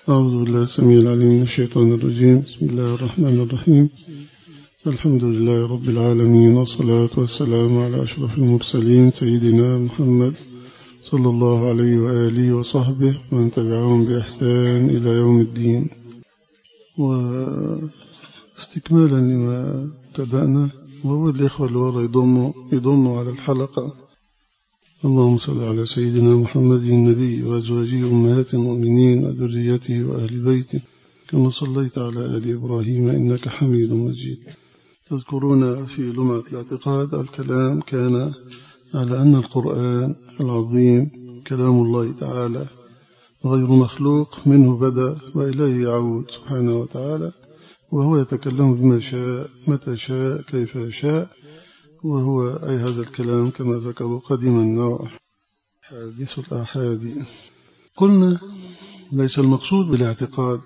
أعوذ بالله السميع العليم من الشيطان الرجيم. بسم الله الرحمن الرحيم. الحمد لله رب العالمين، والصلاة والسلام على أشرف المرسلين سيدنا محمد صلى الله عليه وآله وصحبه ومن تبعهم بإحسان إلى يوم الدين. واستكمالا لما ابتدأنا، وهو الإخوة اللي ورا يضموا على الحلقة. اللهم صل على سيدنا محمد النبي وأزواجه أمهات المؤمنين وذريته وأهل بيته كما صليت على آل إبراهيم إنك حميد مجيد. تذكرون في لمعة الاعتقاد الكلام كان على أن القرآن العظيم كلام الله تعالى غير مخلوق، منه بدأ وإليه يعود سبحانه وتعالى، وهو يتكلم بما شاء متى شاء كيف شاء، وهو أي هذا الكلام كما ذكروا قديم النوع حديث الآحاد. قلنا ليس المقصود بالاعتقاد.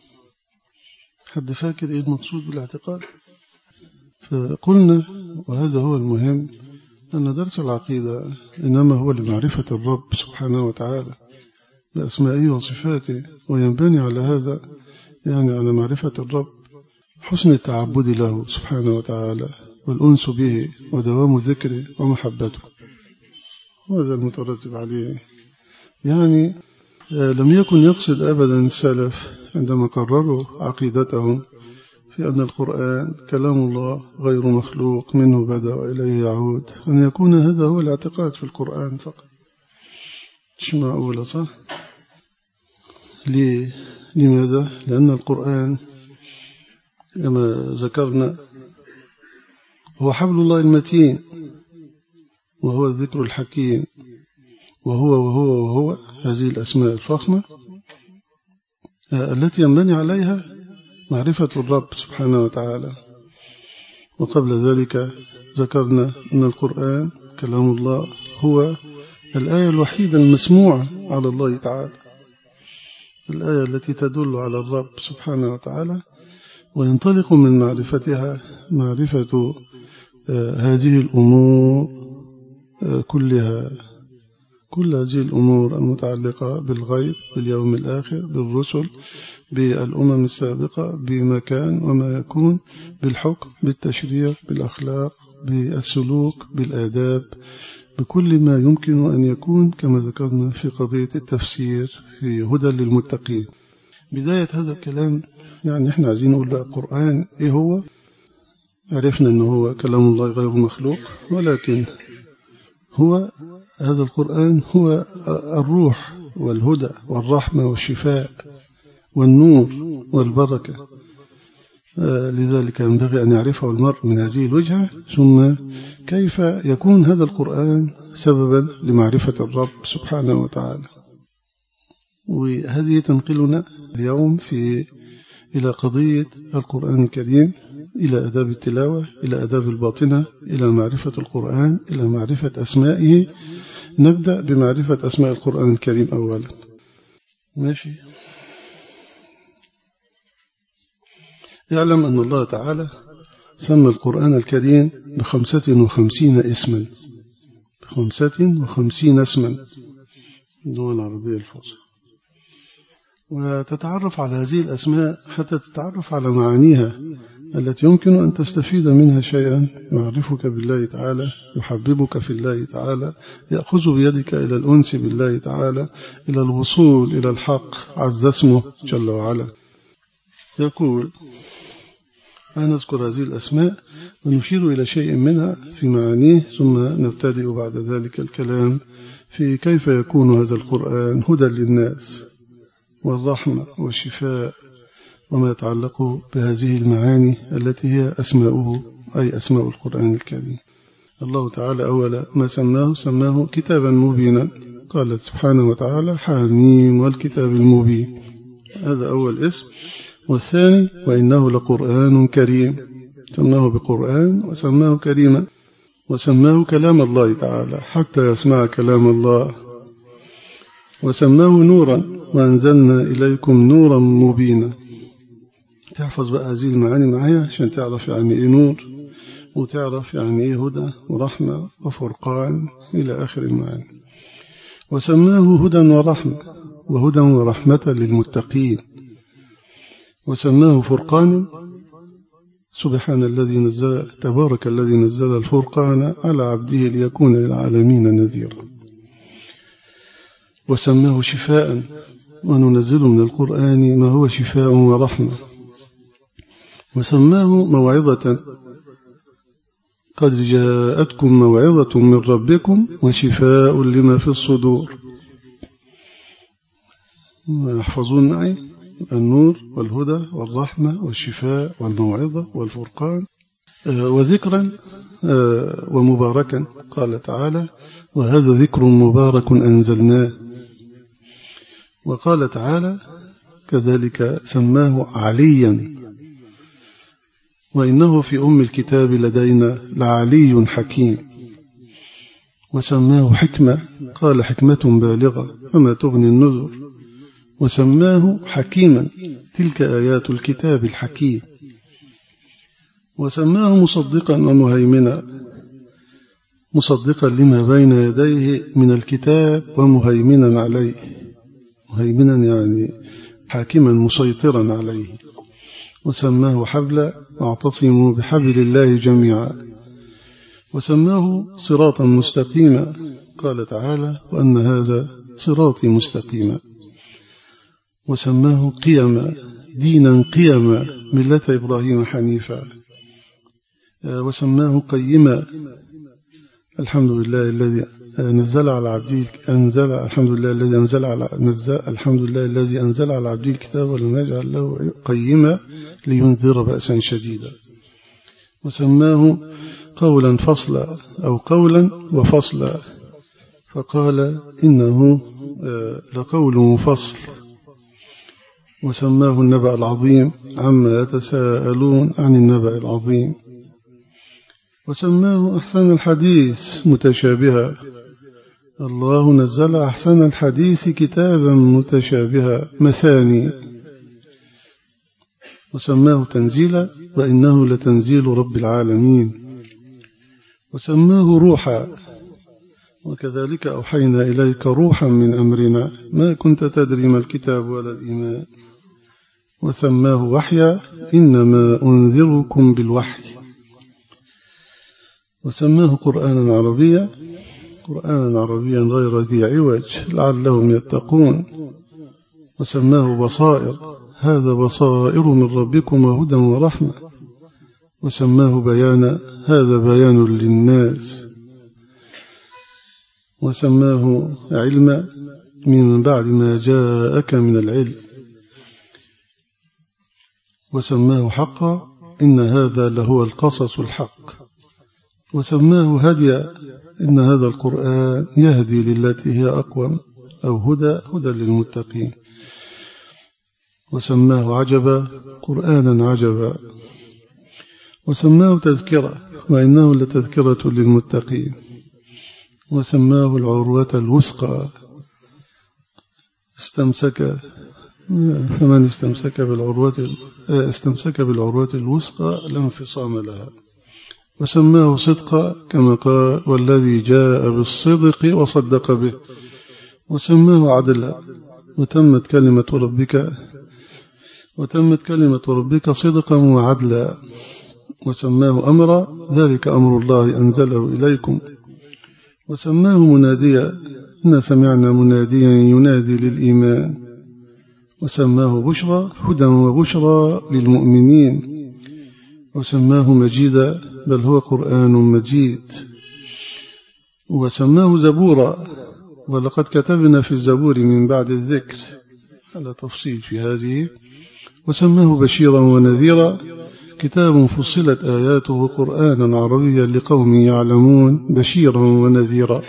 حد فاكر إيه المقصود بالاعتقاد؟ فقلنا وهذا هو المهم، أن درس العقيدة إنما هو لمعرفة الرب سبحانه وتعالى بأسمائه وصفاته، وينبني على هذا يعني على معرفة الرب حسن التعبد له سبحانه وتعالى والأنس به ودوام ذكره ومحبته، وهذا المترتب عليه. يعني لم يكن يقصد أبدا السلف عندما قرروا عقيدتهم في أن القرآن كلام الله غير مخلوق، منه بدأ وإليه يعود، أن يكون هذا هو الاعتقاد في القرآن فقط. مش معقولة، صح؟ لماذا؟ لأن القرآن كما ذكرنا هو حبل الله المتين، وهو الذكر الحكيم، وهو هذه الأسماء الفخمة التي ينبني عليها معرفة الرب سبحانه وتعالى. وقبل ذلك ذكرنا أن القرآن كلام الله هو الآية الوحيدة المسموعة على الله تعالى، الآية التي تدل على الرب سبحانه وتعالى، وينطلق من معرفتها معرفة هذه الأمور كلها، كل هذه الأمور المتعلقة بالغيب، باليوم الآخر، بالرسل، بالأمم السابقة، بما كان وما يكون، بالحكم، بالتشريع، بالأخلاق، بالسلوك، بالآداب، بكل ما يمكن أن يكون كما ذكرنا في قضية التفسير في هدى للمتقين. بداية هذا الكلام يعني احنا عايزين نقول بقى القرآن ايه هو. عرفنا أنه هو كلام الله غير مخلوق، ولكن هو هذا القرآن هو الروح والهدى والرحمة والشفاء والنور والبركة. لذلك ينبغي أن يعرفه المرء من هذه الوجهة، ثم كيف يكون هذا القرآن سببا لمعرفة الرب سبحانه وتعالى. وهذه تنقلنا اليوم إلى قضية القرآن الكريم، إلى آداب التلاوة، إلى آداب الباطنة، إلى معرفة القرآن، إلى معرفة أسمائه. نبدأ بمعرفة أسماء القرآن الكريم أولا. ماشي. يعلم أن الله تعالى سمى القرآن الكريم ب55 اسما، 55 اسما دول العربية الفصحى. وتتعرف على هذه الأسماء حتى تتعرف على معانيها التي يمكن أن تستفيد منها شيئا يعرفك بالله تعالى، يحببك في الله تعالى، يأخذ بيدك إلى الأنس بالله تعالى، إلى الوصول إلى الحق عز اسمه جل وعلا. يقول: نذكر هذه الأسماء ونشير إلى شيء منها في معانيه، ثم نبتدئ بعد ذلك الكلام في كيف يكون هذا القرآن هدى للناس والرحمة والشفاء، وما يتعلق بهذه المعاني التي هي أسماؤه، أي أسماء القرآن الكريم. الله تعالى أولا ما سماه كتابا مبينا، قال سبحانه وتعالى: حاميم والكتاب المبين. هذا أول اسم. والثاني: وإنه لقرآن كريم، سماه بقرآن وسماه كريما، وسماه كلام الله تعالى حتى يسمع كلام الله، وسماه نورا، وأنزلنا إليكم نورا مبينا. تحفظ بقى هذه المعاني معايا عشان تعرف يعني إيه نور، وتعرف يعني إيه هدى ورحمة وفرقان إلى آخر المعاني. وسماه هدى ورحمة، وهدى ورحمة للمتقين، وسماه فرقان. سبحان الذي نزل، تبارك الذي نزل الفرقان على عبده ليكون للعالمين نذيرا. وسماه شفاء، وننزل من القرآن ما هو شفاء ورحمة. وسماه موعظة، قد جاءتكم موعظة من ربكم وشفاء لما في الصدور. يحفظون معي النور والهدى والرحمة والشفاء والموعظة والفرقان. وذكرا ومباركا، قال تعالى: وهذا ذكر مبارك أنزلناه. وقال تعالى كذلك: سماه عليا، وإنه في أم الكتاب لدينا لعلي حكيم. وسماه حكمة، قال: حكمة بالغة فما تغني النذر. وسماه حكيما، تلك آيات الكتاب الحكيم. وسماه مصدقا ومهيمنا، مصدقا لما بين يديه من الكتاب ومهيمنا عليه. مهيمنا يعني حاكما مسيطرا عليه. وسماه حبلا، واعتصموا بحبل الله جميعا. وسماه صراطا مستقيما، قال تعالى: وأن هذا صراطي مستقيما. وسماه قيما، دينا قيما، ملة إبراهيم حنيفا. وسماه قيما، الحمد لله الذي نزل على عبده الحمد لله الذي أنزل على عبده الكتاب ولم يجعل له قيما لينذر بأسا شديدا. وسماه قولا فصلا، أو قولا وفصلا، فقال: إنه لقول مفصل. وسماه النبأ العظيم، عما يتساءلون عن النبأ العظيم. وسماه أحسن الحديث متشابها، الله نزل أحسن الحديث كتابا متشابها مثاني. وسماه تنزيلا، وإنه لتنزيل رب العالمين. وسماه روحا، وكذلك أوحينا إليك روحا من أمرنا ما كنت تدري ما الكتاب ولا الإيمان. وسماه وحيا، إنما أنذركم بالوحي. وسماه قرآنا عربيا، قرآنا عربيا غير ذي عوج لعلهم يتقون. وسماه بصائر، هذا بصائر من ربكم وهدى ورحمة. وسماه بيانا، هذا بيان للناس. وسماه علما، من بعد ما جاءك من العلم. وسماه حقا، إن هذا لهو القصص الحق. وسماه هديا، إن هذا القرآن يهدي للتي هي أقوم، أو هدى للمتقين. وسماه عجبا، قرآنا عجبا. وسماه تذكرة، وإنه لتذكرة للمتقين. وسماه العروة الوثقى، فمن استمسك بالعروة الوثقى لا انفصام لها. وسماه صدقا، كما قال: والذي جاء بالصدق وصدق به. وسماه عدلا، وتمت كلمة ربك صدقا وعدلا. وسماه أمرا، ذلك أمر الله أنزله إليكم. وسماه مناديا، إنا سمعنا مناديا ينادي للإيمان. وسماه بشرى، هدى وبشرى للمؤمنين. وسماه مجيدا، بل هو قرآن مجيد. وسماه زبورا، ولقد كتبنا في الزبور من بعد الذكر، على تفصيل في هذه. وسماه بشيرا ونذيرا، كتاب فصلت آياته قرآنا عربيا لقوم يعلمون، بشيرا ونذيرا.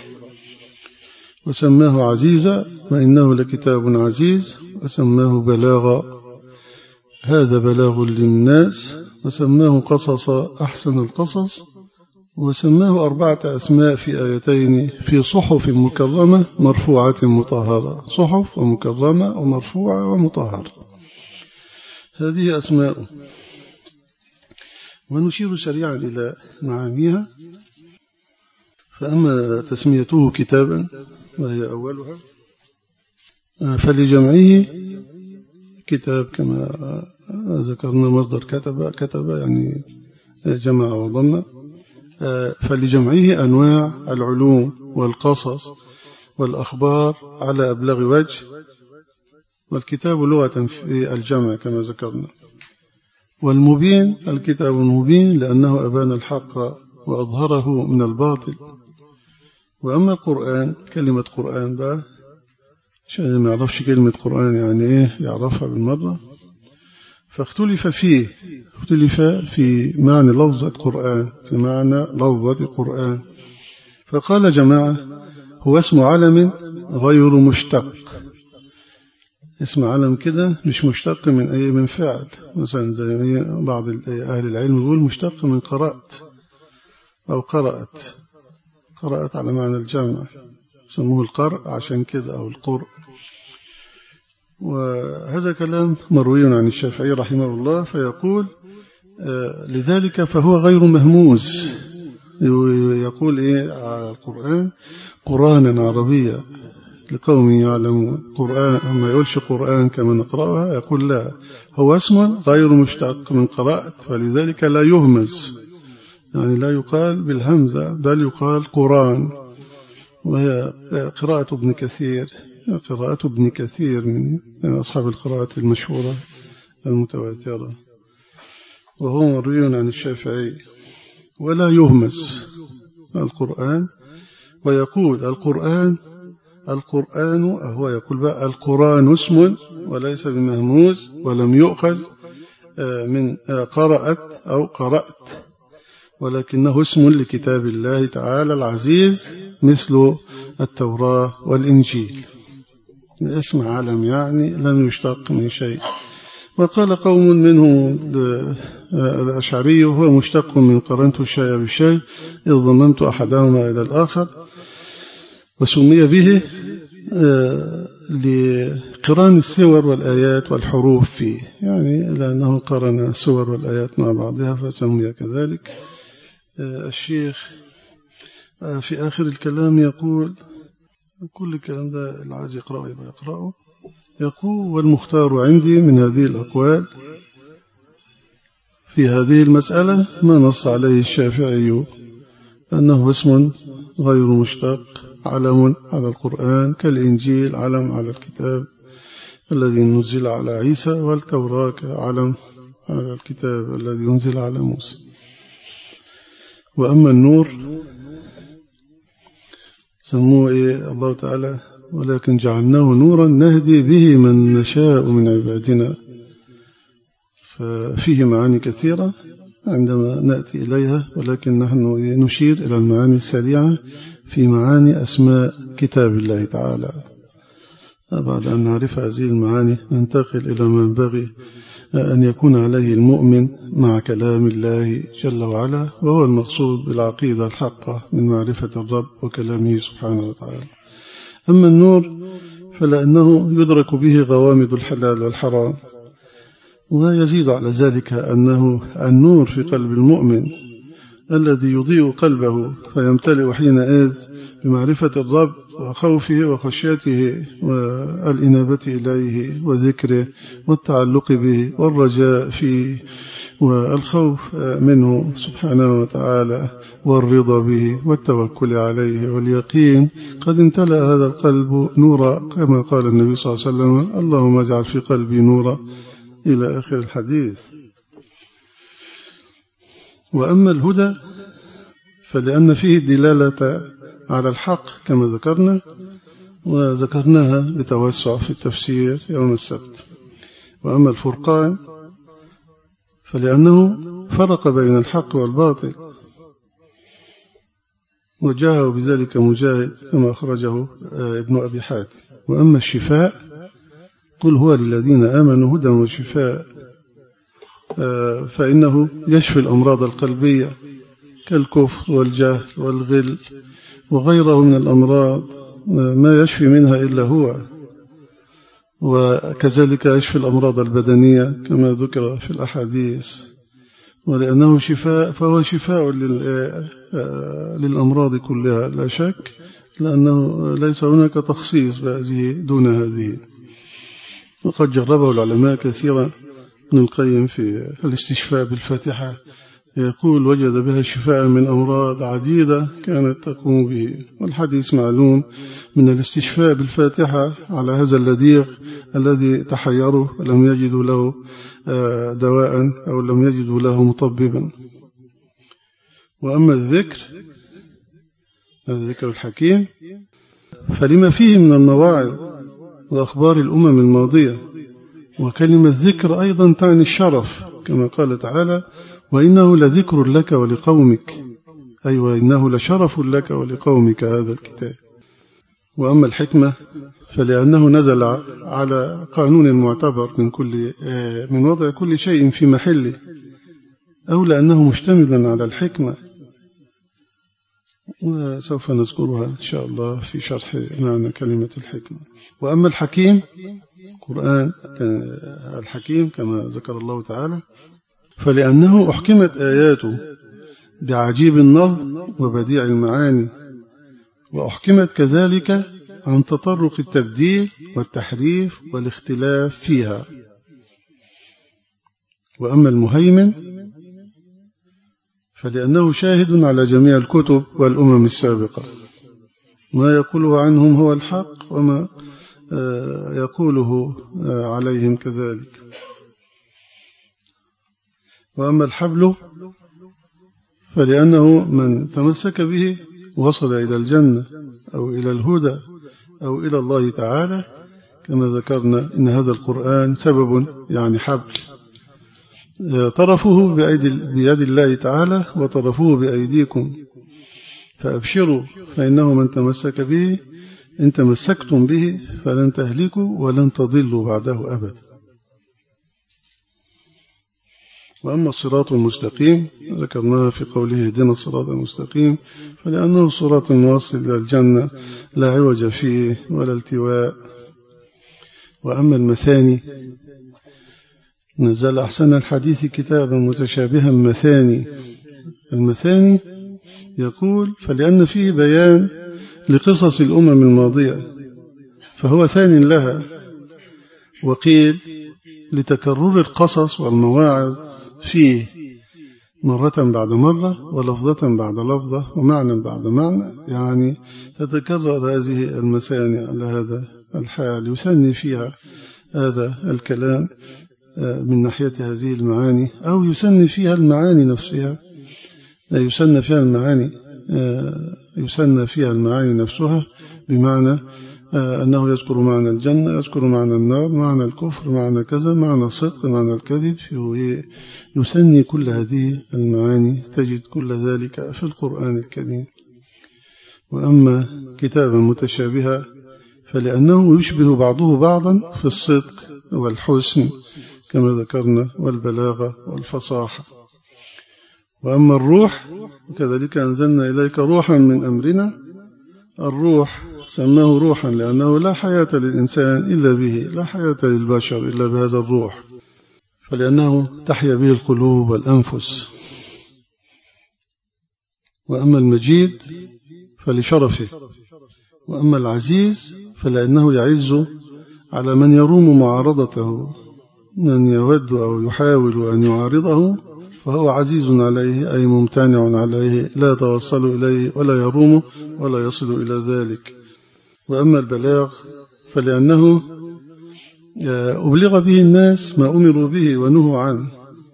وسماه عزيزا، وإنه لكتاب عزيز. وسماه بلاغا، هذا بلاغ للناس. وسماه قصصا، أحسن القصص. وسماه 4 أسماء في آيتين في صحف مكرمة مرفوعة مطهرة، صحف ومكرمة ومرفوعة ومطهرة، هذه أسماء. ونشير سريعا إلى معانيها. فأما تسميته كتابا وهي أولها، فلجمعه كتاب كما ذكرنا مصدر كتب يعني جمع وضم، فلجمعه أنواع العلوم والقصص والأخبار على أبلغ وجه، والكتاب لغة في الجمع كما ذكرنا. والمبين الكتاب المبين لأنه أبان الحق وأظهره من الباطل. وأما القرآن كلمة قرآن بقى عشان ما يعرفش كلمة قرآن يعني إيه يعرفها بالمرة، فاختلف في معنى لفظة قرآن، في معنى لفظة قرآن. فقال جماعة هو اسم علم غير مشتق، اسم علم كده مش مشتق من فعل، مثلا زي بعض أهل العلم يقول مشتق من قرأت أو قرأت على معنى الجمع، سموه القرء عشان كده أو القرء. وهذا كلام مروي عن الشافعي رحمه الله، فيقول لذلك فهو غير مهموز. يقول على القرآن قرآنا عربيا لقوم يعلمون. قرآن ما يقولش قرآن كما نقرأها، يقول لا، هو اسم غير مشتق من قرأت، فلذلك لا يهمز، يعني لا يقال بالهمزة بل يقال قرآن. وهي قراءة ابن كثير من أصحاب القراءات المشهورة المتواترة، وهو مروي عن الشافعي. ولا يهمز القرآن، ويقول القرآن هو يقول بقى القرآن اسم وليس بمهموز، ولم يؤخذ من قرأت أو قرأت، ولكنه اسم لكتاب الله تعالى العزيز مثل التوراة والإنجيل. اسم علم يعني لم يشتق من شيء. وقال قوم منهم الأشعري هو مشتق من قرنت الشيء بالشيء إذ ضممت أحدهما إلى الآخر، وسمي به لقران السور والآيات والحروف فيه، يعني لأنه قرن السور والآيات مع بعضها فسمي كذلك. الشيخ في آخر الكلام يقول، كل الكلام ده اللي عايز يقرأه يبقى يقرأه، يقول والمختار عندي من هذه الأقوال في هذه المسألة ما نص عليه الشافعي أنه اسم غير مشتق، علم على القرآن كالإنجيل علم على الكتاب الذي نزل على عيسى، والتوراة علم على الكتاب الذي نزل على موسى. وأما النور سموه الله تعالى ولكن جعلناه نورا نهدي به من نشاء من عبادنا، ففيه معاني كثيرة عندما نأتي إليها، ولكن نحن نشير إلى المعاني السريعة في معاني أسماء كتاب الله تعالى. بعد أن نعرف هذه المعاني ننتقل إلى ما ينبغي أن يكون عليه المؤمن مع كلام الله جل وعلا، وهو المقصود بالعقيدة الحقة من معرفة الرب وكلامه سبحانه وتعالى. أما النور فلأنه يدرك به غوامض الحلال والحرام، ويزيد على ذلك أنه النور في قلب المؤمن الذي يضيء قلبه فيمتلئ حينئذ بمعرفة الرب وخوفه وخشيته والإنابة إليه وذكره والتعلق به والرجاء فيه والخوف منه سبحانه وتعالى والرضا به والتوكل عليه واليقين. قد امتلأ هذا القلب نورا كما قال النبي صلى الله عليه وسلم اللهم اجعل في قلبي نورا إلى آخر الحديث. وأما الهدى فلأن فيه دلالة على الحق كما ذكرنا، وذكرناها بتوسع في التفسير يوم السبت. وأما الفرقان فلأنه فرق بين الحق والباطل، وجاءه بذلك مجاهد كما أخرجه ابن أبي حاتم. وأما الشفاء قل هو للذين آمنوا هدى وشفاء، فإنه يشفي الأمراض القلبية كالكفر والجهل والغل وغيره من الأمراض ما يشفي منها إلا هو، وكذلك يشفي الأمراض البدنية كما ذكر في الأحاديث. ولأنه شفاء فهو شفاء للأمراض كلها لا شك، لأنه ليس هناك تخصيص بهذه دون هذه. وقد جربه العلماء كثيرا. ابن القيم في الاستشفاء بالفاتحة يقول وجد بها شفاء من أمراض عديدة كانت تقوم به، والحديث معلوم من الاستشفاء بالفاتحة على هذا اللديغ الذي تحيروا ولم يجدوا له دواء أو لم يجدوا له مطببا. وأما الذكر الحكيم فلما فيه من المواعظ وأخبار الأمم الماضية، وكلمة ذكر أيضا تعني الشرف كما قال تعالى وإنه لذكر لك ولقومك، أي وإنه لشرف لك ولقومك هذا الكتاب. وأما الحكمة فلأنه نزل على قانون معتبر من وضع كل شيء في محله، أو لأنه مشتمل على الحكمة، وسوف نذكرها إن شاء الله في شرح معنى كلمة الحكمة. وأما الحكيم قرآن الحكيم كما ذكر الله تعالى فلأنه أحكمت آياته بعجيب النظم وبديع المعاني، وأحكمت كذلك عن تطرق التبديل والتحريف والاختلاف فيها. وأما المهيمن فلأنه شاهد على جميع الكتب والأمم السابقة، ما يقوله عنهم هو الحق وما يقوله عليهم كذلك. وأما الحبل فلأنه من تمسك به وصل إلى الجنة أو إلى الهدى أو إلى الله تعالى، كما ذكرنا إن هذا القرآن سبب يعني حبل، طرفه بيد الله تعالى وطرفه بأيديكم، فأبشروا فإنه من تمسك به إن تمسكتم به فلن تهلكوا ولن تضلوا بعده أبدا. وأما الصراط المستقيم ذكرناها في قوله اهدنا الصراط المستقيم فلأنه صراط واصل إلى الجنة لا عوج فيه ولا التواء. وأما المثاني نزل أحسن الحديث كتابا متشابها مثاني. المثاني يقول فلأن فيه بيان لقصص الأمم الماضية فهو ثاني لها، وقيل لتكرر القصص والمواعظ فيه مرة بعد مرة ولفظة بعد لفظة ومعنى بعد معنى، يعني تتكرر هذه المثاني على هذا الحال، يثني فيها هذا الكلام من ناحية هذه المعاني، أو يثني فيها المعاني نفسها، يثنى فيها المعاني نفسها، بمعنى أنه يذكر معنى الجنة، يذكر معنى النار، معنى الكفر، معنى كذا، معنى الصدق، معنى الكذب، يثني كل هذه المعاني، تجد كل ذلك في القرآن الكريم. وأما كتابا متشابها فلأنه يشبه بعضه بعضا في الصدق والحسن كما ذكرنا والبلاغة والفصاحة. وأما الروح كذلك أنزلنا إليك روحا من أمرنا، الروح سماه روحا لأنه لا حياة للإنسان إلا به، لا حياة للبشر إلا بهذا الروح، فلأنه تحيا به القلوب والأنفس. وأما المجيد فلشرفه، وأما العزيز فلأنه يعز على من يروم معارضته، من يود أو يحاول أن يعارضه فهو عزيز عليه أي ممتنع عليه، لا يتوصل إليه ولا يرومه ولا يصل إلى ذلك. وأما البلاغ فلأنه أبلغ به الناس ما أمروا به ونهوا عنه،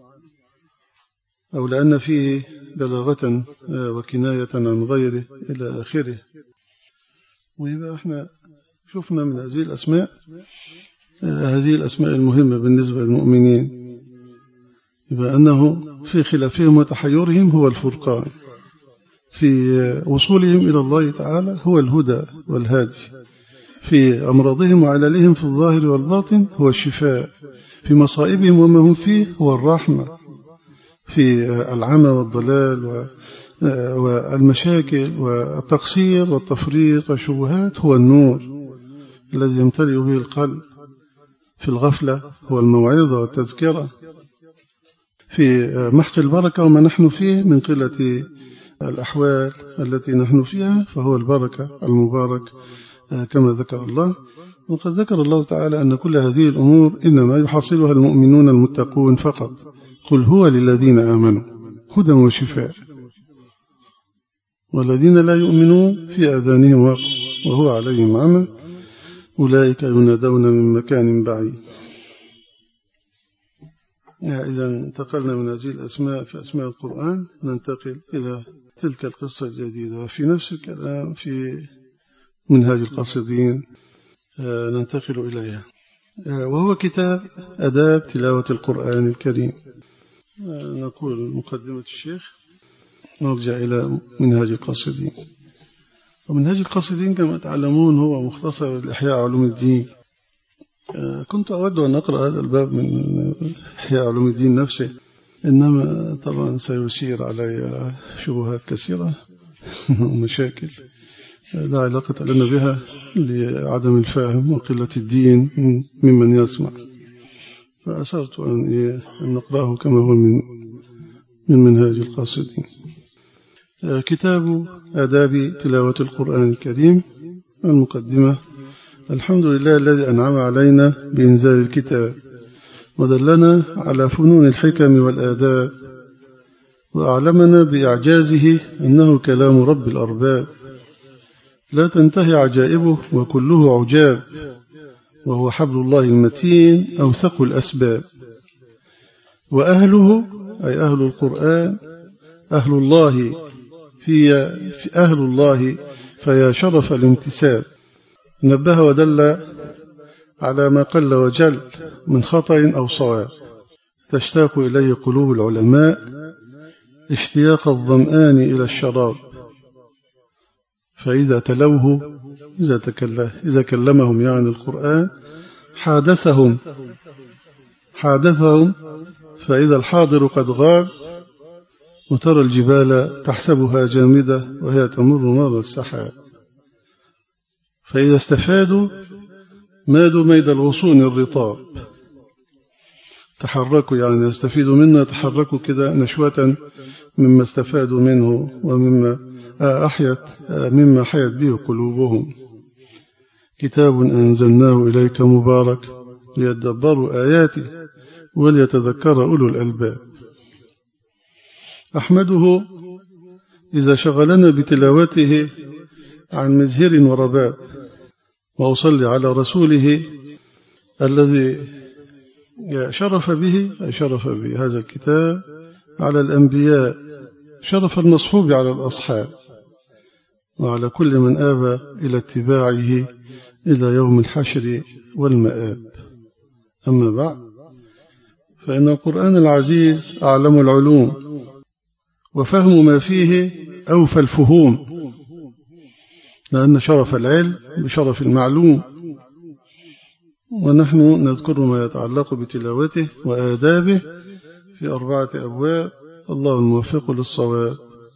أو لأن فيه بلاغة وكناية عن غيره إلى آخره. ويبقى احنا شفنا من هذه الأسماء المهمة بالنسبة للمؤمنين، يبقى أنه في خلافهم وتحيرهم هو الفرقان، في وصولهم إلى الله تعالى هو الهدى والهادي، في أمراضهم وعلالهم في الظاهر والباطن هو الشفاء، في مصائبهم وما هم فيه هو الرحمة، في العمى والضلال والمشاكل والتقصير والتفريط والشبهات هو النور الذي يمتلئ به القلب، في الغفلة هو الموعظة والتذكرة، في محق البركة وما نحن فيه من قلة الأحوال التي نحن فيها فهو البركة المبارك كما ذكر الله. وقد ذكر الله تعالى أن كل هذه الأمور إنما يحصلها المؤمنون المتقون فقط. قل هو للذين آمنوا هدى وشفاء، والذين لا يؤمنون في آذانهم وقر وهو عليهم عمى أولئك ينادون من مكان بعيد. إذا انتقلنا من هذه الأسماء في أسماء القرآن ننتقل إلى تلك القصة الجديدة في نفس الكلام في منهاج القاصدين ننتقل إليها، وهو كتاب آداب تلاوة القرآن الكريم. نقول مقدمة الشيخ نرجع إلى منهاج القاصدين. ومنهاج القاصدين كما تعلمون هو مختصر الإحياء علوم الدين. كنت أود أن أقرأ هذا الباب من إحياء علوم الدين نفسه، إنما طبعا سيثير علي شبهات كثيرة ومشاكل لا علاقة لنا بها لعدم الفهم وقلة الدين ممن يسمع، فأسرت أن نقرأه كما هو من منهاج القاصدين. كتاب آداب تلاوة القرآن الكريم. المقدمة: الحمد لله الذي أنعم علينا بإنزال الكتاب ودلنا على فنون الحكم والآداب وأعلمنا بإعجازه أنه كلام رب الأرباب لا تنتهي عجائبه وكله عجاب، وهو حبل الله المتين أوثق الأسباب. وأهله أي أهل القرآن أهل الله فيا شرف الانتساب. نبه ودل على ما قل وجل من خطأ أو صواب تشتاق إليه قلوب العلماء اشتياق الظمآن إلى الشراب، فإذا تلوه إذا كلمهم يعني القرآن حادثهم فإذا الحاضر قد غاب، وترى الجبال تحسبها جامدة وهي تمر مر السحاب. فإذا استفادوا مادوا ميد الغصون الرطاب، تحركوا يعني يستفيدوا منه، تحركوا كده نشوة مما استفادوا منه ومما مما حيت به قلوبهم. كتاب أنزلناه إليك مبارك ليدبروا آياته وليتذكر أولو الألباب. أحمده إذا شغلنا بتلاوته عن مزهر ورباب، وأصلي على رسوله الذي شرف به هذا الكتاب على الأنبياء شرف المصحوب على الأصحاب، وعلى كل من آبى إلى اتباعه إلى يوم الحشر والمآب. أما بعد، فإن القرآن العزيز أعلم العلوم، وفهم ما فيه أوفى الفهوم، لأن شرف العلم بشرف المعلوم. ونحن نذكر ما يتعلق بتلاوته وآدابه في 4 أبواب، الله الموفق للصواب.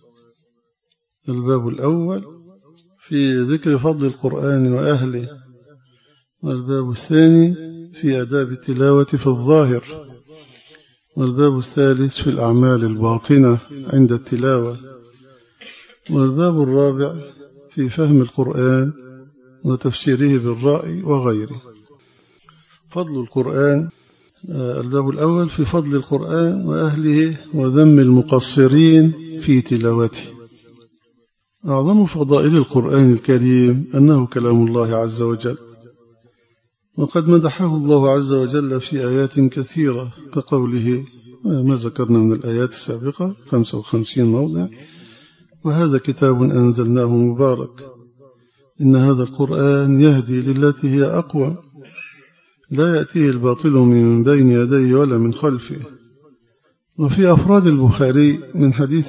الباب الأول في ذكر فضل القرآن وأهله، والباب الثاني في آداب التلاوة في الظاهر، والباب الثالث في الأعمال الباطنة عند التلاوة، والباب الرابع في فهم القرآن وتفسيره بالرأي وغيره. فضل القرآن. الباب الأول في فضل القرآن وأهله وذم المقصرين في تلاوته. أعظم فضائل القرآن الكريم أنه كلام الله عز وجل، وقد مدحه الله عز وجل في آيات كثيرة كقوله ما ذكرنا من الآيات السابقة 55 موضع: وهذا كتاب أنزلناه مبارك إن هذا القرآن يهدي للتي هي أقوى لا يأتيه الباطل من بين يديه ولا من خلفه. وفي أفراد البخاري من حديث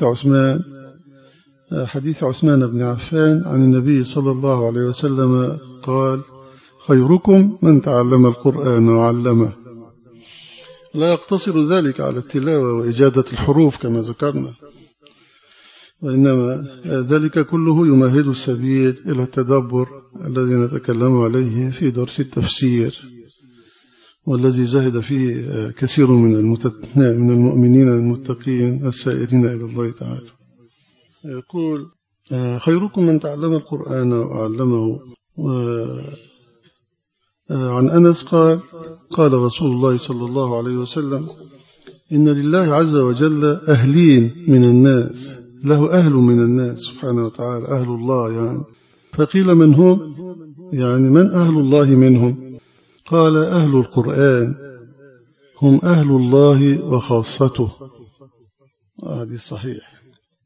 عثمان بن عفان عن النبي صلى الله عليه وسلم قال: خيركم من تعلم القرآن وعلمه. لا يقتصر ذلك على التلاوة وإجادة الحروف كما ذكرنا، وإنما ذلك كله يمهد السبيل إلى التدبر الذي نتكلم عليه في درس التفسير، والذي زهد فيه كثير من المؤمنين المتقين السائرين إلى الله تعالى. يقول: خيركم من تعلم القرآن وعلمه. عن أنس قال قال رسول الله صلى الله عليه وسلم إن لله عز وجل أهلين من الناس، له أهل من الناس سبحانه وتعالى، أهل الله يعني. فقيل من هم؟ يعني من أهل الله منهم؟ قال أهل القرآن هم أهل الله وخاصته. هذه الصحيح.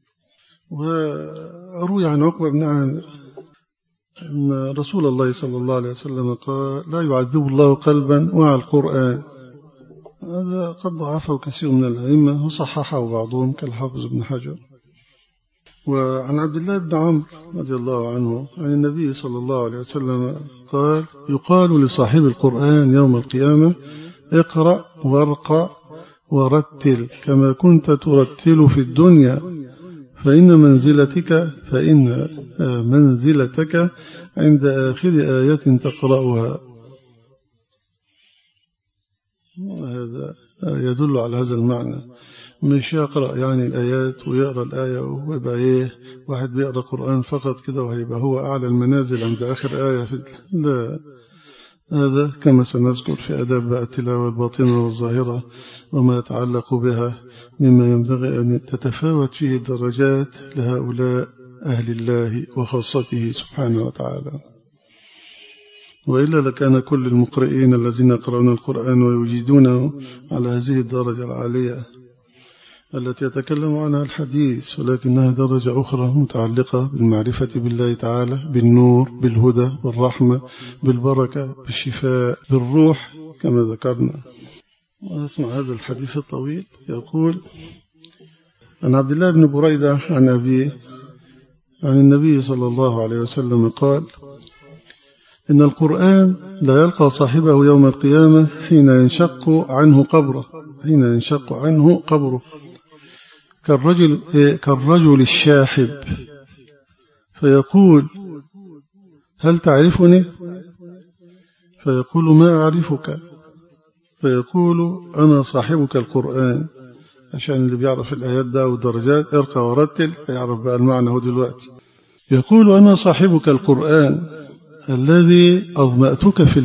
وروي عن عقبة بن عامر أن رسول الله صلى الله عليه وسلم قال لا يعذب الله قلبا مع القرآن. هذا قد ضعفه كثير من الأئمة وصححه بعضهم كالحافظ بن حجر. وعن عبد الله بن عمرو رضي الله عنه عن النبي صلى الله عليه وسلم قال يقال لصاحب القرآن يوم القيامة اقرأ وارقى ورتل كما كنت ترتل في الدنيا فإن منزلتك عند آخر آية تقرأها. هذا يدل على هذا المعنى، مش يقرأ يعني الآيات ويقرأ الآية ويبقى واحد بيقرأ قرآن فقط كده وهيبقى هو أعلى المنازل عند آخر آية لا، هذا كما سنذكر في آداب التلاوة الباطنة والظاهرة وما يتعلق بها مما ينبغي أن تتفاوت فيه الدرجات لهؤلاء أهل الله وخاصته سبحانه وتعالى. وإلا لكان كل المقرئين الذين يقرؤون القرآن ويجيدونه على هذه الدرجة العالية التي يتكلم عنها الحديث، ولكنها درجة أخرى متعلقة بالمعرفة بالله تعالى، بالنور، بالهدى، بالرحمة، بالبركة، بالشفاء، بالروح كما ذكرنا. ونسمع هذا الحديث الطويل. يقول عن عبد الله بن بريدة عن أبيه عن النبي صلى الله عليه وسلم قال إن القرآن لا يلقى صاحبه يوم القيامة حين ينشق عنه قبره كالرجل الشاحب فيقول هل تعرفني؟ فيقول ما أعرفك، فيقول أنا صاحبك القرآن. عشان اللي بيعرف الآيات ده والدرجات ارقى ورتل يعرف بقى المعنى هو دلوقتي. يقول أنا صاحبك القرآن الذي أظمأتك في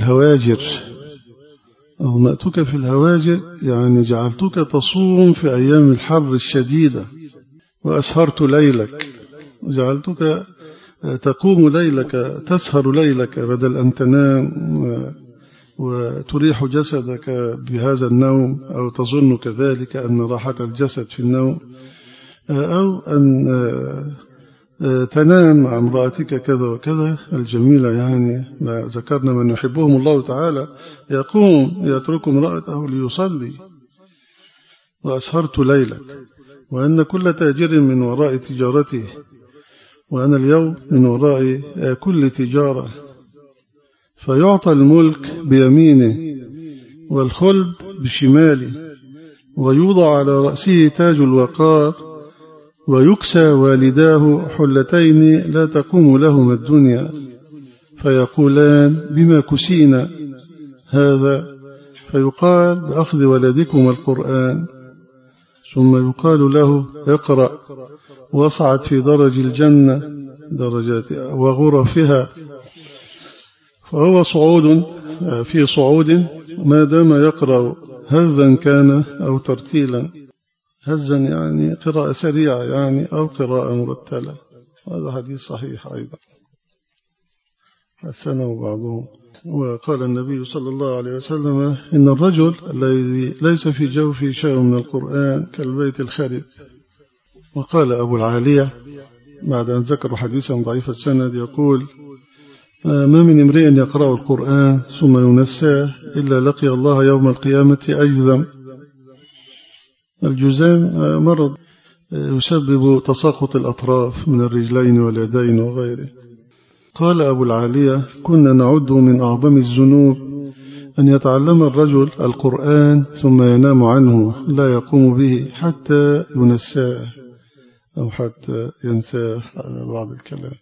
الهواجر يعني جعلتك تصوم في أيام الحر الشديدة وأسهرت ليلك، وجعلتك تقوم ليلك تسهر ليلك بدل أن تنام وتريح جسدك بهذا النوم، أو تظن كذلك أن راحة الجسد في النوم، أو أن تنام مع امرأتك كذا وكذا الجميلة. يعني ما ذكرنا من يحبهم الله تعالى يقوم يترك امرأته ليصلي. وأسهرت ليلك، وأن كل تاجر من وراء تجارته، وأنا اليوم من وراء كل تجارة. فيعطى الملك بيمينه والخلد بشماله، ويوضع على رأسه تاج الوقار، ويكسى والداه حلتين لا تقوم لهما الدنيا، فيقولان بما كسينا هذا؟ فيقال بأخذ ولدكم القرآن. ثم يقال له اقرأ واصعد في درج الجنة درجاتها وغرفها، فهو في صعود ما دام يقرأ هذا كان أو ترتيلا. هزا يعني قراءة سريعة يعني أو قراءة مرتلة. هذا حديث صحيح أيضا حسنه بعضهم. وقال النبي صلى الله عليه وسلم إن الرجل الذي ليس في جوفه شيء من القرآن كالبيت الخرب. وقال أبو العالية بعد أن ذكر حديثا ضعيف السند يقول ما من امرئ يقرأ القرآن ثم ينساه إلا لقي الله يوم القيامة أجذم. الجذام مرض يسبب تساقط الأطراف من الرجلين واليدين وغيره. قال أبو العالية كنا نعد من أعظم الذنوب أن يتعلم الرجل القرآن ثم ينام عنه لا يقوم به حتى ينساه أو حتى ينساه على بعض الكلام.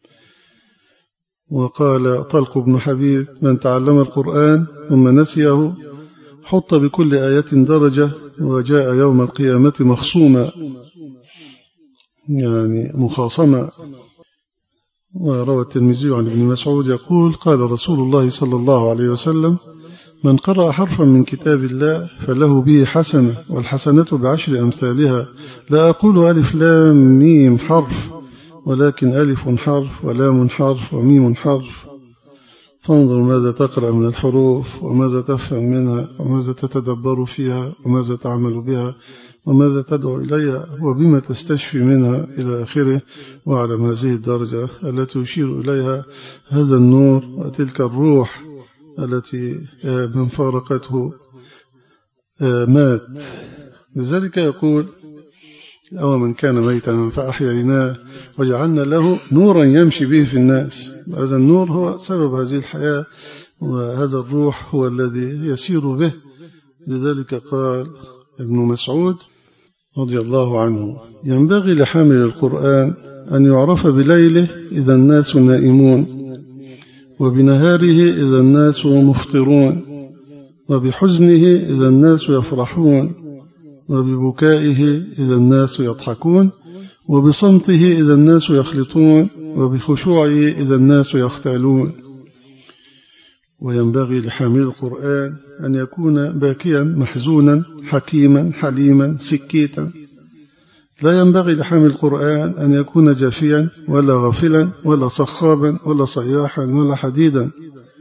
وقال طلق بن حبيب من تعلم القرآن ثم نسيه حط بكل آية درجة وجاء يوم القيامة مخصوما، يعني مخاصمة. وروى الترمذي عن ابن مسعود يقول قال رسول الله صلى الله عليه وسلم من قرأ حرفا من كتاب الله فله به حسنة والحسنة بعشر أمثالها لا أقول ألف لام ميم حرف ولكن ألف حرف ولام حرف وميم حرف فانظر ماذا تقرأ من الحروف وماذا تفهم منها وماذا تتدبر فيها وماذا تعمل بها وماذا تدعو إليها وبما تستشفي منها إلى آخره. وأعلم هذه الدرجة التي يشير إليها هذا النور وتلك الروح التي من فارقته مات. لذلك يقول أو من كان ميتا فأحييناه وجعلنا له نورا يمشي به في الناس. هذا النور هو سبب هذه الحياة وهذا الروح هو الذي يسير به. لذلك قال ابن مسعود رضي الله عنه ينبغي لحامل القرآن أن يعرف بليله إذا الناس نائمون وبنهاره إذا الناس مفطرون وبحزنه إذا الناس يفرحون وببكائه إذا الناس يضحكون وبصمته إذا الناس يخلطون وبخشوعه إذا الناس يختالون. وينبغي لحامل القرآن أن يكون باكيا محزونا حكيما حليما سكيتا. لا ينبغي لحامل القرآن أن يكون جافيا ولا غافلا ولا صخابا ولا صياحا ولا حديدا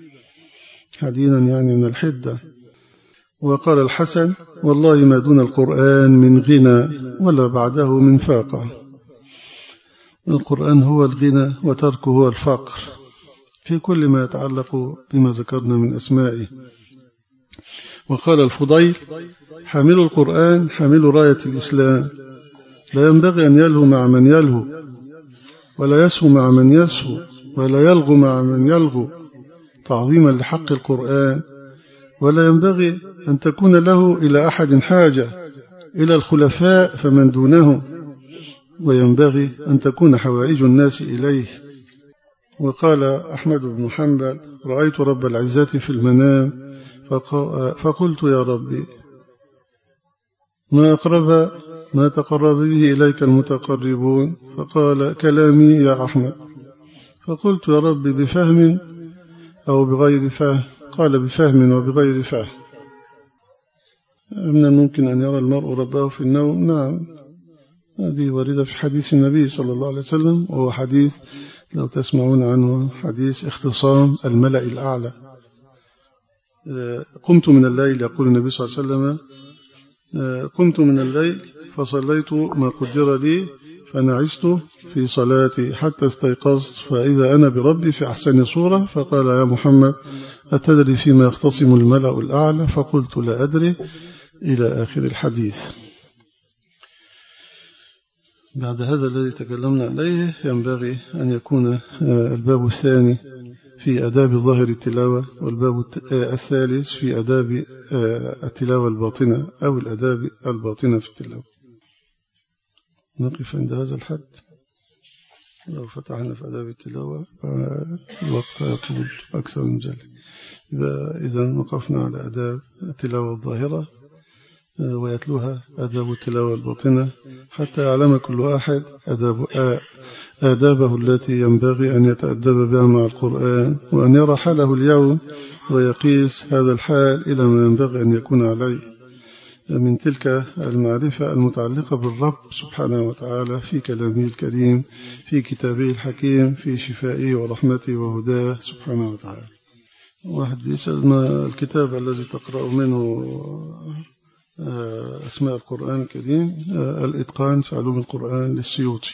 يعني من الحدة. وقال الحسن والله ما دون القرآن من غنى ولا بعده من فاقة. القرآن هو الغنى وتركه هو الفقر في كل ما يتعلق بما ذكرنا من أسمائه. وقال الفضيل حامل القرآن حامل راية الإسلام لا ينبغي أن يلهو مع من يلهو ولا يسهو مع من يسهو ولا يلغو مع من يلغو تعظيما لحق القرآن. ولا ينبغي أن تكون له إلى أحد حاجة إلى الخلفاء فمن دونهم وينبغي أن تكون حوائج الناس إليه. وقال أحمد بن حنبل رأيت رب العزة في المنام فقلت يا ربي ما أقرب ما تقرب به إليك المتقربون فقال كلامي يا أحمد فقلت يا ربي بفهم أو بغير فهم قال بفهم وبغير فهم. من الممكن أن يرى المرء ربه في النوم؟ نعم هذه واردة في حديث النبي صلى الله عليه وسلم وهو حديث لو تسمعون عنه حديث اختصام الملأ الأعلى. قمت من الليل يقول النبي صلى الله عليه وسلم قمت من الليل فصليت ما قدر لي فنعست في صلاتي حتى استيقظت فإذا أنا بربي في أحسن صورة فقال يا محمد أتدري فيما يختصم الملأ الأعلى فقلت لا أدري إلى آخر الحديث. بعد هذا الذي تكلمنا عليه ينبغي أن يكون الباب الثاني في آداب ظاهر التلاوة والباب الثالث في آداب التلاوة الباطنة أو الآداب الباطنة في التلاوة. نقف عند هذا الحد. لو فتحنا في آداب التلاوة الوقت يطول أكثر من ذلك. إذا وقفنا على آداب التلاوة الظاهرة ويتلوها آداب التلاوة الباطنة حتى يعلم كل أحد آدابه التي ينبغي أن يتأدب بها مع القرآن وأن يرى حاله اليوم ويقيس هذا الحال إلى ما ينبغي أن يكون عليه من تلك المعرفة المتعلقة بالرب سبحانه وتعالى في كلامه الكريم في كتابه الحكيم في شفائه ورحمته وهداه سبحانه وتعالى. واحد بيسأل ما الكتاب الذي تقرأ منه أسماء القرآن الكريم الإتقان في علوم القرآن للسيوطي.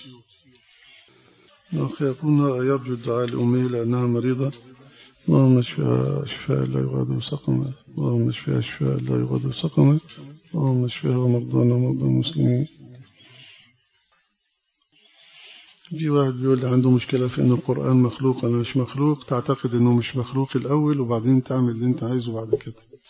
يقول يرجو الدعاء لأمه لأنها مريضة اللهم اشفها شفاء لا يغادر سقما اللهم اشفها شفاء لا يغادر سقما اللهم اشفها ومرضانا ومرضى المسلمين. في واحد بيقول لي عنده مشكلة في أن القرآن مخلوق أنا مش مخلوق. تعتقد أنه مش مخلوق الأول وبعدين تعمل اللي أنت عايزه بعد كده.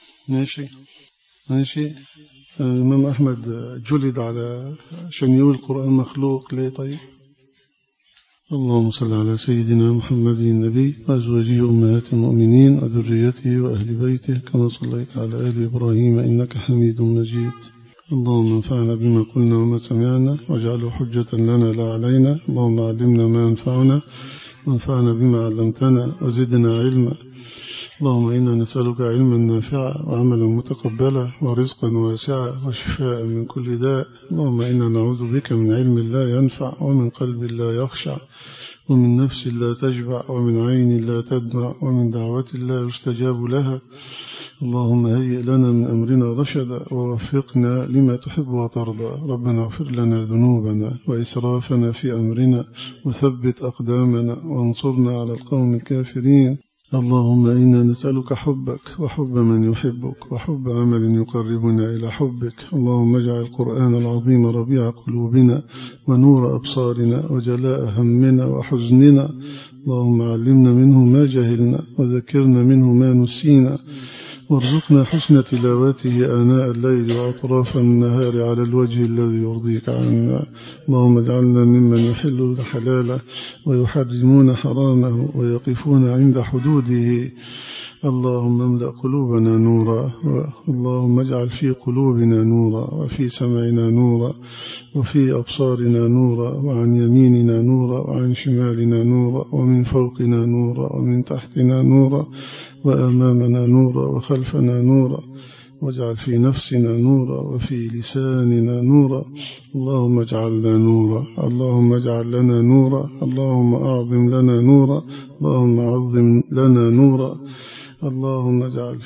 ماشي. الإمام أحمد جلد على عشان يقول القرآن مخلوق ليه؟ طيب اللهم صل على سيدنا محمد النبي وأزواجه أمهات المؤمنين وذريته وأهل بيته كما صليت على آل إبراهيم إنك حميد مجيد. اللهم انفعنا بما قلنا وما سمعنا واجعله حجة لنا لا علينا. اللهم علمنا ما ينفعنا وانفعنا بما علمتنا وزدنا علما. اللهم إنا نسألك علما نافعا وعملا متقبلا ورزقا واسعا وشفاء من كل داء. اللهم إنا نعوذ بك من علم لا ينفع ومن قلب لا يخشع ومن نفس لا تشبع ومن عين لا تدمع ومن دعوة لا يستجاب لها. اللهم هيئ لنا من أمرنا رشدا ووفقنا لما تحب وترضى. ربنا اغفر لنا ذنوبنا وإسرافنا في أمرنا وثبت أقدامنا وانصرنا على القوم الكافرين. اللهم إنا نسألك حبك وحب من يحبك وحب عمل يقربنا إلى حبك. اللهم اجعل القرآن العظيم ربيع قلوبنا ونور أبصارنا وجلاء همنا وحزننا. اللهم علمنا منه ما جهلنا وذكرنا منه ما نسينا وارزقنا حسن تلاوته آناء الليل وأطراف النهار على الوجه الذي يرضيك عنا. اللهم اجعلنا ممن يحلون حلاله ويحرمون حرامه ويقفون عند حدوده. اللهم املأ قلوبنا نورا. اللهم اجعل في قلوبنا نورا وفي سمعنا نورا وفي أبصارنا نورا وعن يميننا نورا وعن شمالنا نورا ومن فوقنا نورا ومن تحتنا نورا وأمامنا نورا وخلفنا نورا. واجعل في نفسنا نورا وفي لساننا نورا. اللهم اجعلنا نورا. اللهم اجعل لنا نورا. اللهم أعظم لنا نورا. اللهم عظم لنا نورا. اللهم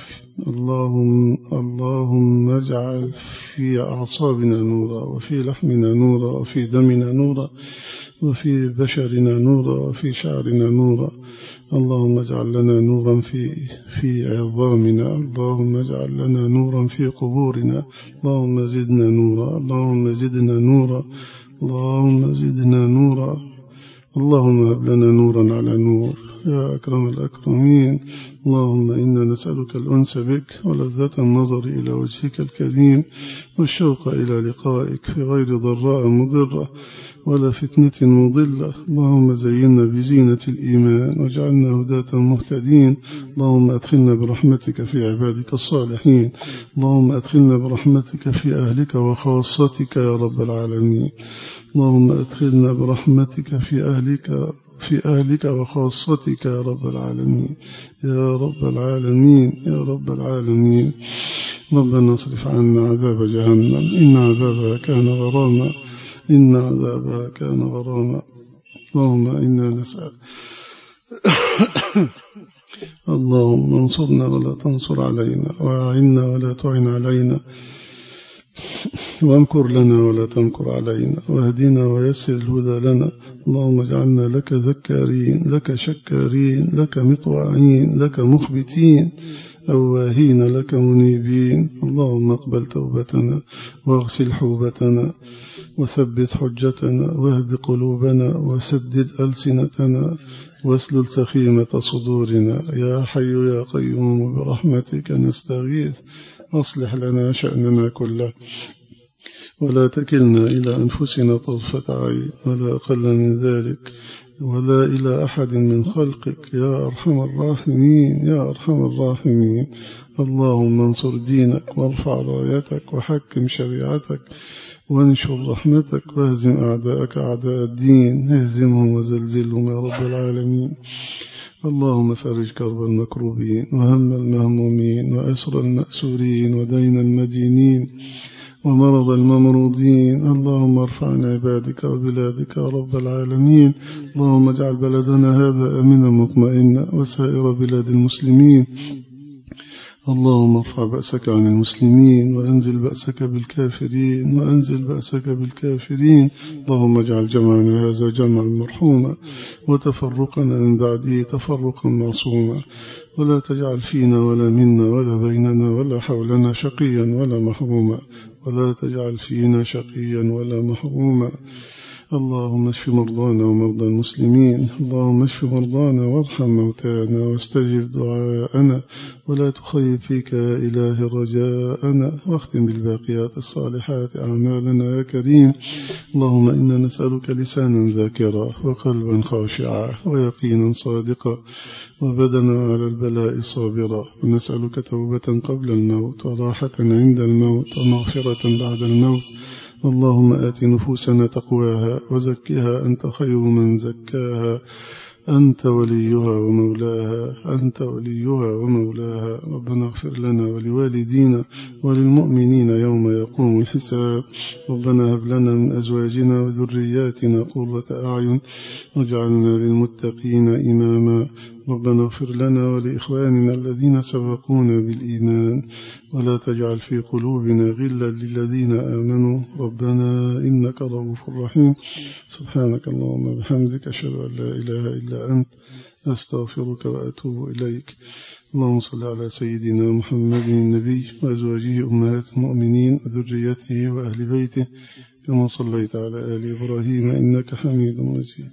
اجعل في أعصابنا نورا وفي لحمنا نورا وفي دمنا نورا وفي بشرنا نورا وفي شعرنا نورا. اللهم اجعل لنا نورا في عظامنا. اللهم اجعل لنا نورا في قبورنا. اللهم زدنا نورا. اللهم زدنا نورا. اللهم زدنا نورا. اللهم هب لنا نورا على نور يا أكرم الأكرمين. اللهم إنا نسألك الأنس بك ولذة النظر إلى وجهك الكريم والشوق إلى لقائك في غير ضراء مضرة ولا فتنة مضلة. اللهم زينا بزينة الإيمان واجعلنا هداة مهتدين. اللهم أدخلنا برحمتك في عبادك الصالحين. اللهم أدخلنا برحمتك في أهلك وخاصتك يا رب العالمين. اللهم أدخلنا برحمتك في أهلك وخاصتك يا رب العالمين يا رب العالمين يا رب العالمين. ربنا اصرف عنا عذاب جهنم إن عذابها كان غراما إن عذابها كان غراما. اللهم إنا نسأل اللهم انصرنا ولا تنصر علينا وأعنا ولا تعن علينا وامكر لنا ولا تمكر علينا واهدنا ويسر الهدى لنا. اللهم اجعلنا لك ذكارين لك شكارين لك مطواعين لك مخبتين أواهين لك منيبين. اللهم اقبل توبتنا واغسل حوبتنا وثبت حجتنا واهد قلوبنا وسدد ألسنتنا واسلل سخيمة صدورنا. يا حي يا قيوم برحمتك نستغيث. أصلح لنا شأننا كله ولا تكلنا إلى أنفسنا طرفة عين ولا أقل من ذلك ولا إلى أحد من خلقك يا أرحم الراحمين يا أرحم الراحمين. اللهم انصر دينك وارفع رايتك وحكم شريعتك وانشر رحمتك واهزم أعداءك أعداء الدين. اهزمهم وزلزلهم يا رب العالمين. اللهم فرج كرب المكروبين وهم المهمومين وأسر المأسورين ودين المدينين ومرض الممروضين. اللهم ارفع عن عبادك وبلادك يا رب العالمين. اللهم اجعل بلدنا هذا أمنا مطمئنا وسائر بلاد المسلمين. اللهم ارفع بأسك عن المسلمين وأنزل بأسك بالكافرين اللهم اجعل جمعنا هذا جمعا مرحوما وتفرقنا من بعده تفرقا معصوما ولا تجعل فينا ولا منا ولا بيننا ولا حولنا شقيا ولا محروما ولا تجعل فينا شقيا ولا محروما. اللهم اشف مرضانا ومرضى المسلمين. اللهم اشف مرضانا وارحم موتانا واستجب دعاءنا ولا تخيب فيك يا إله رجاءنا واختم بالباقيات الصالحات أعمالنا يا كريم. اللهم إنا نسألك لسانا ذاكرا وقلبا خاشعا ويقينا صادقا وبدنا على البلاء صابرا ونسألك توبة قبل الموت وراحة عند الموت ومغفرة بعد الموت. اللهم آت نفوسنا تقواها وزكها أنت خير من زكاها أنت وليها ومولاها، أنت وليها ومولاها. ربنا اغفر لنا ولوالدينا وللمؤمنين يوم يقوم الحساب. ربنا هب لنا من أزواجنا وذرياتنا قرة أعين واجعلنا للمتقين إماما. ربنا اغفر لنا ولإخواننا الذين سبقونا بالإيمان ولا تجعل في قلوبنا غلا للذين آمنوا ربنا إنك رؤوف رحيم. سبحانك اللهم وبحمدك أشهد أن لا إله إلا أنت أستغفرك وأتوب إليك. اللهم صل على سيدنا محمد النبي وأزواجه أمهات المؤمنين وذريته وأهل بيته كما صليت على آل إبراهيم إنك حميد مجيد.